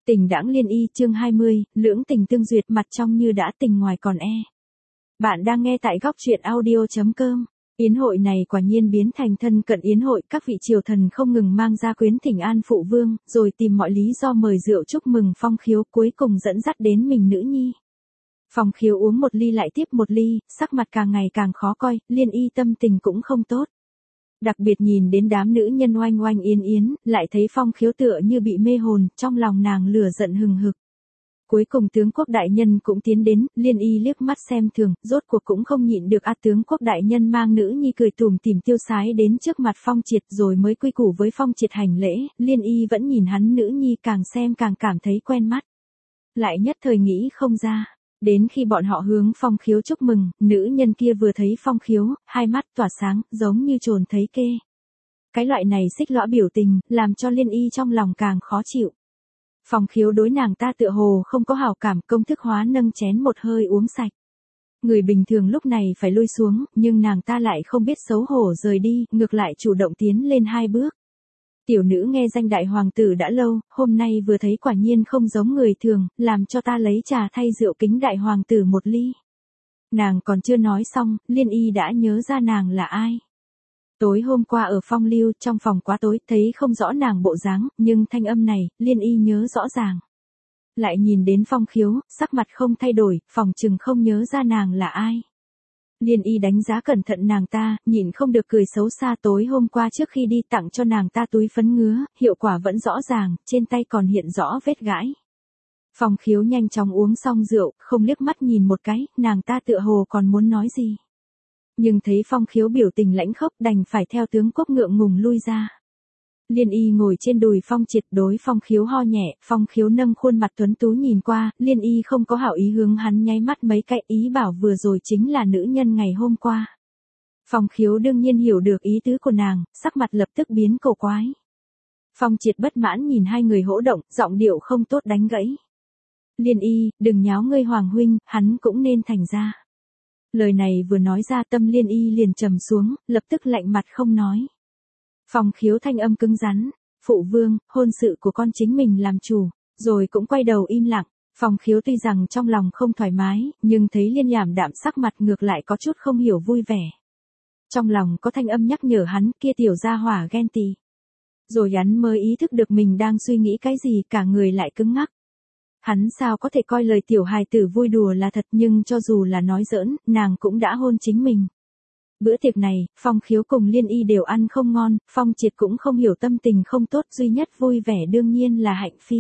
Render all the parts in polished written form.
Tình đãng liên y chương 20, lưỡng tình tương duyệt mặt trong như đã tình ngoài còn e. Bạn đang nghe tại góc truyện audio.com. Yến hội này quả nhiên biến thành thân cận yến hội, các vị triều thần không ngừng mang ra quyến thỉnh an phụ vương, rồi tìm mọi lý do mời rượu chúc mừng Phong Khiếu, cuối cùng dẫn dắt đến mình nữ nhi. Phong Khiếu uống một ly lại tiếp một ly, sắc mặt càng ngày càng khó coi, liên y tâm tình cũng không tốt. Đặc biệt nhìn đến đám nữ nhân oanh oanh yến yến, lại thấy Phong Khiếu tựa như bị mê hồn, trong lòng nàng lửa giận hừng hực. Cuối cùng tướng quốc đại nhân cũng tiến đến, liên y liếc mắt xem thường, rốt cuộc cũng không nhịn được tướng quốc đại nhân mang nữ nhi cười tủm tỉm tiêu sái đến trước mặt Phong Triệt rồi mới quy củ với Phong Triệt hành lễ, liên y vẫn nhìn hắn nữ nhi càng xem càng cảm thấy quen mắt. Lại nhất thời nghĩ không ra. Đến khi bọn họ hướng Phong Khiếu chúc mừng, nữ nhân kia vừa thấy Phong Khiếu, hai mắt tỏa sáng, giống như trồn thấy kê. Cái loại này xích lõa biểu tình, làm cho liên y trong lòng càng khó chịu. Phong Khiếu đối nàng ta tựa hồ không có hảo cảm, công thức hóa nâng chén một hơi uống sạch. Người bình thường lúc này phải lui xuống, nhưng nàng ta lại không biết xấu hổ rời đi, ngược lại chủ động tiến lên hai bước. Tiểu nữ nghe danh đại hoàng tử đã lâu, hôm nay vừa thấy quả nhiên không giống người thường, làm cho ta lấy trà thay rượu kính đại hoàng tử một ly. Nàng còn chưa nói xong, liên y đã nhớ ra nàng là ai. Tối hôm qua ở Phong Lưu, trong phòng quá tối, thấy không rõ nàng bộ dáng, nhưng thanh âm này, liên y nhớ rõ ràng. Lại nhìn đến Phong Khiếu, sắc mặt không thay đổi, phòng chừng không nhớ ra nàng là ai. Liên y đánh giá cẩn thận nàng ta, nhịn không được cười xấu xa, tối hôm qua trước khi đi tặng cho nàng ta túi phấn ngứa, hiệu quả vẫn rõ ràng, trên tay còn hiện rõ vết gãi. Phong Khiếu nhanh chóng uống xong rượu, không liếc mắt nhìn một cái, nàng ta tựa hồ còn muốn nói gì. Nhưng thấy Phong Khiếu biểu tình lãnh khốc đành phải theo tướng quốc ngượng ngùng lui ra. Liên y ngồi trên đùi Phong Triệt đối Phong Khiếu ho nhẹ, Phong Khiếu nâng khuôn mặt tuấn tú nhìn qua, liên y không có hảo ý hướng hắn nháy mắt mấy cái, ý bảo vừa rồi chính là nữ nhân ngày hôm qua. Phong Khiếu đương nhiên hiểu được ý tứ của nàng, sắc mặt lập tức biến cổ quái. Phong Triệt bất mãn nhìn hai người hỗ động, giọng điệu không tốt đánh gãy. Liên y, đừng nháo ngươi hoàng huynh, hắn cũng nên thành ra. Lời này vừa nói ra tâm liên y liền trầm xuống, lập tức lạnh mặt không nói. Phong Khiếu thanh âm cứng rắn, phụ vương, hôn sự của con chính mình làm chủ, rồi cũng quay đầu im lặng. Phong Khiếu tuy rằng trong lòng không thoải mái, nhưng thấy liên nhảm đạm sắc mặt ngược lại có chút không hiểu vui vẻ. Trong lòng có thanh âm nhắc nhở hắn, kia tiểu gia hỏa ghen tị. Rồi hắn mới ý thức được mình đang suy nghĩ cái gì, cả người lại cứng ngắc. Hắn sao có thể coi lời tiểu hài tử vui đùa là thật, nhưng cho dù là nói giỡn, nàng cũng đã hôn chính mình. Bữa tiệc này, Phong Khiếu cùng liên y đều ăn không ngon, Phong Triệt cũng không hiểu tâm tình không tốt, duy nhất vui vẻ đương nhiên là Hạnh Phi.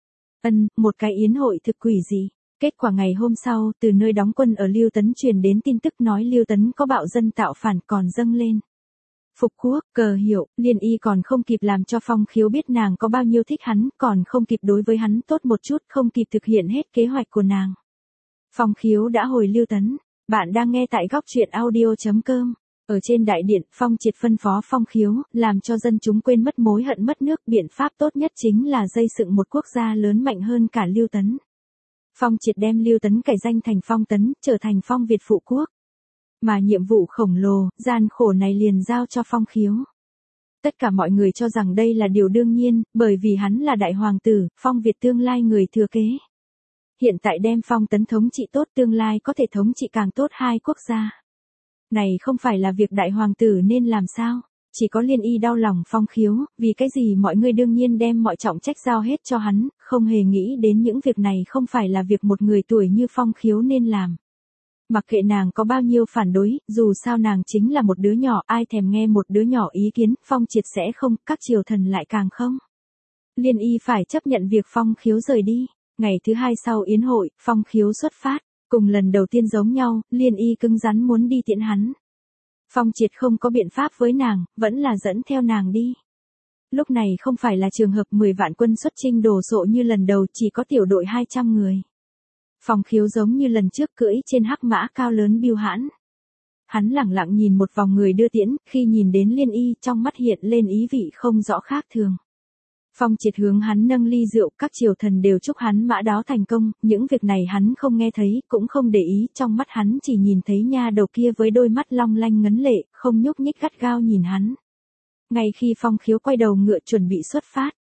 Một cái yến hội thực quỷ gì. Kết quả ngày hôm sau, từ nơi đóng quân ở Liêu Tấn truyền đến tin tức nói Liêu Tấn có bạo dân tạo phản còn dâng lên. Phục quốc, cờ hiệu, liên y còn không kịp làm cho Phong Khiếu biết nàng có bao nhiêu thích hắn, còn không kịp đối với hắn tốt một chút, không kịp thực hiện hết kế hoạch của nàng. Phong Khiếu đã hồi Liêu Tấn. Bạn đang nghe tại góc truyện audio.com. Ở trên đại điện, Phong Triệt phân phó Phong Khiếu, làm cho dân chúng quên mất mối hận mất nước, biện pháp tốt nhất chính là xây dựng một quốc gia lớn mạnh hơn cả Liêu Tấn. Phong Triệt đem Liêu Tấn cải danh thành Phong Tấn, trở thành Phong Việt phụ quốc. Mà nhiệm vụ khổng lồ, gian khổ này liền giao cho Phong Khiếu. Tất cả mọi người cho rằng đây là điều đương nhiên, bởi vì hắn là đại hoàng tử, Phong Việt tương lai người thừa kế. Hiện tại đem Phong Tấn thống trị tốt, tương lai có thể thống trị càng tốt hai quốc gia. Này không phải là việc đại hoàng tử nên làm sao? Chỉ có liên y đau lòng Phong Khiếu, vì cái gì mọi người đương nhiên đem mọi trọng trách giao hết cho hắn, không hề nghĩ đến những việc này không phải là việc một người tuổi như Phong Khiếu nên làm. Mặc kệ nàng có bao nhiêu phản đối, dù sao nàng chính là một đứa nhỏ, ai thèm nghe một đứa nhỏ ý kiến, Phong Triệt sẽ không, các triều thần lại càng không. Liên y phải chấp nhận việc Phong Khiếu rời đi. Ngày thứ hai sau yến hội, Phong Khiếu xuất phát, cùng lần đầu tiên giống nhau, liên y cứng rắn muốn đi tiễn hắn. Phong Triệt không có biện pháp với nàng, vẫn là dẫn theo nàng đi. Lúc này không phải là trường hợp 10 vạn quân xuất chinh đồ sộ như lần đầu, chỉ có tiểu đội 200 người. Phong Khiếu giống như lần trước cưỡi trên hắc mã cao lớn bưu hãn. Hắn lẳng lặng nhìn một vòng người đưa tiễn, khi nhìn đến liên y trong mắt hiện lên ý vị không rõ khác thường. Phong Triệt hướng hắn nâng ly rượu, các triều thần đều chúc hắn mã đó thành công, những việc này hắn không nghe thấy, cũng không để ý, trong mắt hắn chỉ nhìn thấy nha đầu kia với đôi mắt long lanh ngấn lệ, không nhúc nhích gắt gao nhìn hắn. Ngay khi Phong Khiếu quay đầu ngựa chuẩn bị xuất phát,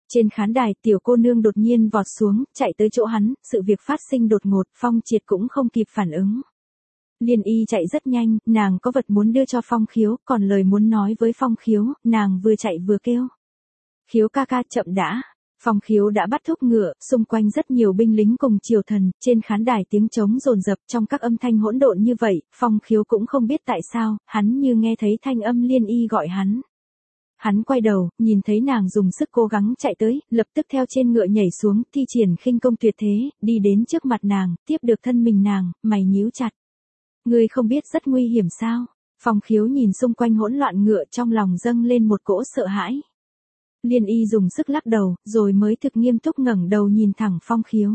Trên khán đài, tiểu cô nương đột nhiên vọt xuống, chạy tới chỗ hắn, sự việc phát sinh đột ngột, Phong Triệt cũng không kịp phản ứng. Liên Y chạy rất nhanh, nàng có vật muốn đưa cho Phong Khiếu, còn lời muốn nói với Phong Khiếu, nàng vừa chạy vừa kêu. Khiếu ca ca, chậm đã. Phong Khiếu đã bắt thúc ngựa, xung quanh rất nhiều binh lính cùng triều thần, trên khán đài tiếng trống rồn rập trong các âm thanh hỗn độn như vậy, Phong Khiếu cũng không biết tại sao, hắn như nghe thấy thanh âm Liên Y gọi hắn. Hắn quay đầu, nhìn thấy nàng dùng sức cố gắng chạy tới, lập tức theo trên ngựa nhảy xuống, thi triển khinh công tuyệt thế, đi đến trước mặt nàng, tiếp được thân mình nàng, mày nhíu chặt. Ngươi không biết rất nguy hiểm sao? Phong Khiếu nhìn xung quanh hỗn loạn ngựa, trong lòng dâng lên một cỗ sợ hãi. Liên Y dùng sức lắc đầu, rồi mới thực nghiêm túc ngẩng đầu nhìn thẳng Phong Khiếu.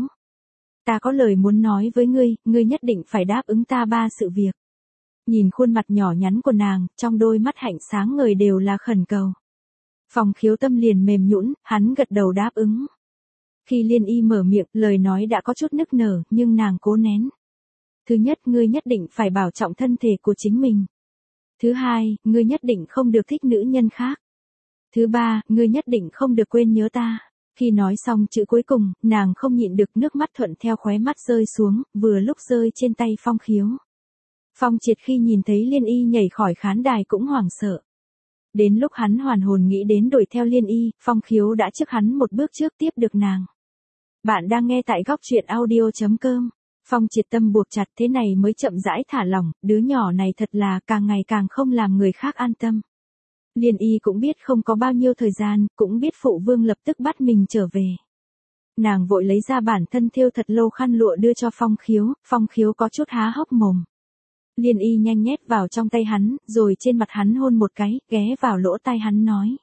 Ta có lời muốn nói với ngươi, ngươi nhất định phải đáp ứng ta 3 sự việc. Nhìn khuôn mặt nhỏ nhắn của nàng, trong đôi mắt hạnh sáng ngời đều là khẩn cầu. Phong Khiếu tâm liền mềm nhũn, hắn gật đầu đáp ứng. Khi Liên Y mở miệng, lời nói đã có chút nức nở, nhưng nàng cố nén. Thứ nhất, ngươi nhất định phải bảo trọng thân thể của chính mình. Thứ hai, ngươi nhất định không được thích nữ nhân khác. Thứ ba, ngươi nhất định không được quên nhớ ta. Khi nói xong chữ cuối cùng, nàng không nhịn được, nước mắt thuận theo khóe mắt rơi xuống, vừa lúc rơi trên tay Phong Khiếu. Phong Triệt khi nhìn thấy Liên Y nhảy khỏi khán đài cũng hoảng sợ. Đến lúc hắn hoàn hồn nghĩ đến đuổi theo Liên Y, Phong Khiếu đã trước hắn một bước trước tiếp được nàng. Bạn đang nghe tại góc truyện audio.com. Phong Triệt tâm buộc chặt, thế này mới chậm rãi thả lỏng, đứa nhỏ này thật là càng ngày càng không làm người khác an tâm. Liên Y cũng biết không có bao nhiêu thời gian, cũng biết phụ vương lập tức bắt mình trở về. Nàng vội lấy ra bản thân thêu thật lâu khăn lụa đưa cho Phong Khiếu có chút há hốc mồm. Liên Y nhanh nhét vào trong tay hắn, rồi trên mặt hắn hôn một cái, ghé vào lỗ tai hắn nói.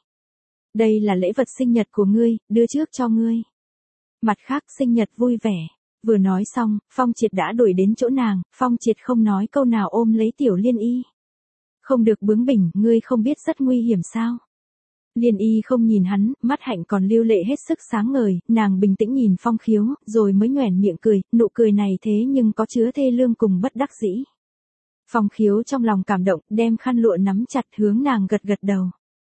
Đây là lễ vật sinh nhật của ngươi, đưa trước cho ngươi. Mặt khác sinh nhật vui vẻ. Vừa nói xong, Phong Triệt đã đuổi đến chỗ nàng, Phong Triệt không nói câu nào ôm lấy tiểu Liên Y. Không được bướng bỉnh, ngươi không biết rất nguy hiểm sao? Liên Y không nhìn hắn, mắt hạnh còn lưu lệ hết sức sáng ngời, nàng bình tĩnh nhìn Phong Khiếu, rồi mới nhoẻn miệng cười, nụ cười này thế nhưng có chứa thê lương cùng bất đắc dĩ. Phong Khiếu trong lòng cảm động, đem khăn lụa nắm chặt hướng nàng gật gật đầu.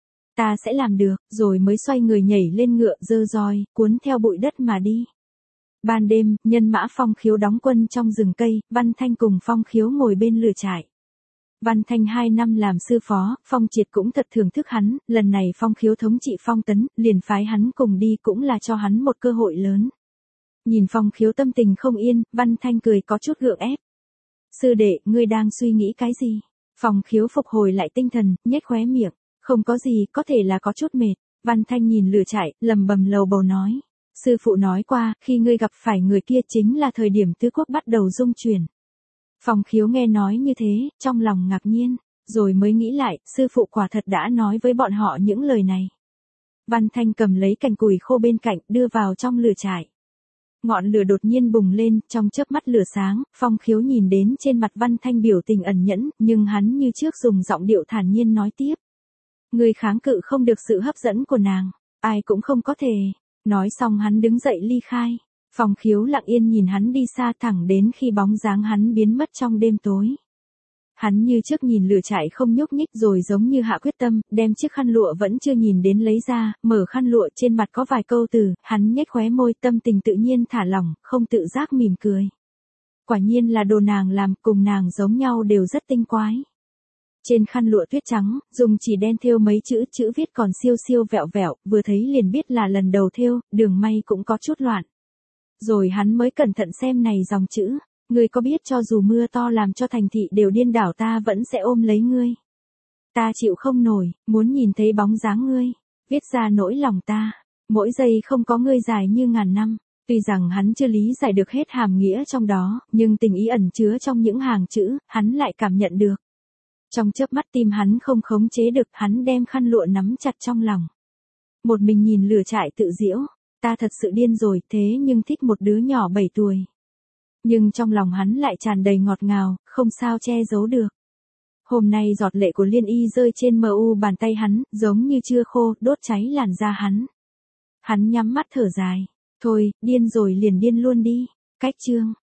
Ta sẽ làm được, rồi mới xoay người nhảy lên ngựa giơ roi, cuốn theo bụi đất mà đi. Ban đêm, nhân mã Phong Khiếu đóng quân trong rừng cây, Văn Thanh cùng Phong Khiếu ngồi bên lửa trại. Văn Thanh 2 năm làm sư phó, Phong Triệt cũng thật thưởng thức hắn, lần này Phong Khiếu thống trị Phong Tấn, liền phái hắn cùng đi cũng là cho hắn một cơ hội lớn. Nhìn Phong Khiếu tâm tình không yên, Văn Thanh cười có chút gượng ép. Sư đệ, ngươi đang suy nghĩ cái gì? Phong Khiếu phục hồi lại tinh thần, nhếch khóe miệng. Không có gì, có thể là có chút mệt. Văn Thanh nhìn lửa trại, lầm bầm lầu bầu nói. Sư phụ nói qua, khi ngươi gặp phải người kia chính là thời điểm tứ quốc bắt đầu dung chuyển. Phong Khiếu nghe nói như thế, trong lòng ngạc nhiên, rồi mới nghĩ lại, sư phụ quả thật đã nói với bọn họ những lời này. Văn Thanh cầm lấy cành củi khô bên cạnh, đưa vào trong lửa trại. Ngọn lửa đột nhiên bùng lên, trong chớp mắt lửa sáng, Phong Khiếu nhìn đến trên mặt Văn Thanh biểu tình ẩn nhẫn, nhưng hắn như trước dùng giọng điệu thản nhiên nói tiếp. Người kháng cự không được sự hấp dẫn của nàng, ai cũng không có thể. Nói xong hắn đứng dậy ly khai. Phong Khiếu lặng yên nhìn hắn đi xa thẳng đến khi bóng dáng hắn biến mất trong đêm tối. Hắn như trước nhìn lửa trại không nhúc nhích rồi giống như hạ quyết tâm, đem chiếc khăn lụa vẫn chưa nhìn đến lấy ra, mở khăn lụa trên mặt có vài câu từ, hắn nhếch khóe môi, tâm tình tự nhiên thả lỏng, không tự giác mỉm cười. Quả nhiên là đồ nàng làm, cùng nàng giống nhau đều rất tinh quái. Trên khăn lụa tuyết trắng, dùng chỉ đen thêu mấy chữ viết còn siêu siêu vẹo vẹo, vừa thấy liền biết là lần đầu thêu, đường may cũng có chút loạn. Rồi hắn mới cẩn thận xem này dòng chữ, ngươi có biết cho dù mưa to làm cho thành thị đều điên đảo ta vẫn sẽ ôm lấy ngươi. Ta chịu không nổi, muốn nhìn thấy bóng dáng ngươi, viết ra nỗi lòng ta, mỗi giây không có ngươi dài như ngàn năm. Tuy rằng hắn chưa lý giải được hết hàm nghĩa trong đó, nhưng tình ý ẩn chứa trong những hàng chữ, hắn lại cảm nhận được. Trong chớp mắt tim hắn không khống chế được, hắn đem khăn lụa nắm chặt trong lòng. Một mình nhìn lửa trại tự giễu, ta thật sự điên rồi, thế nhưng thích một đứa nhỏ 7 tuổi. Nhưng trong lòng hắn lại tràn đầy ngọt ngào, không sao che giấu được. Hôm nay giọt lệ của Liên Y rơi trên mu bàn tay hắn, giống như chưa khô, đốt cháy làn da hắn. Hắn nhắm mắt thở dài, thôi, điên rồi liền điên luôn đi. Cách chương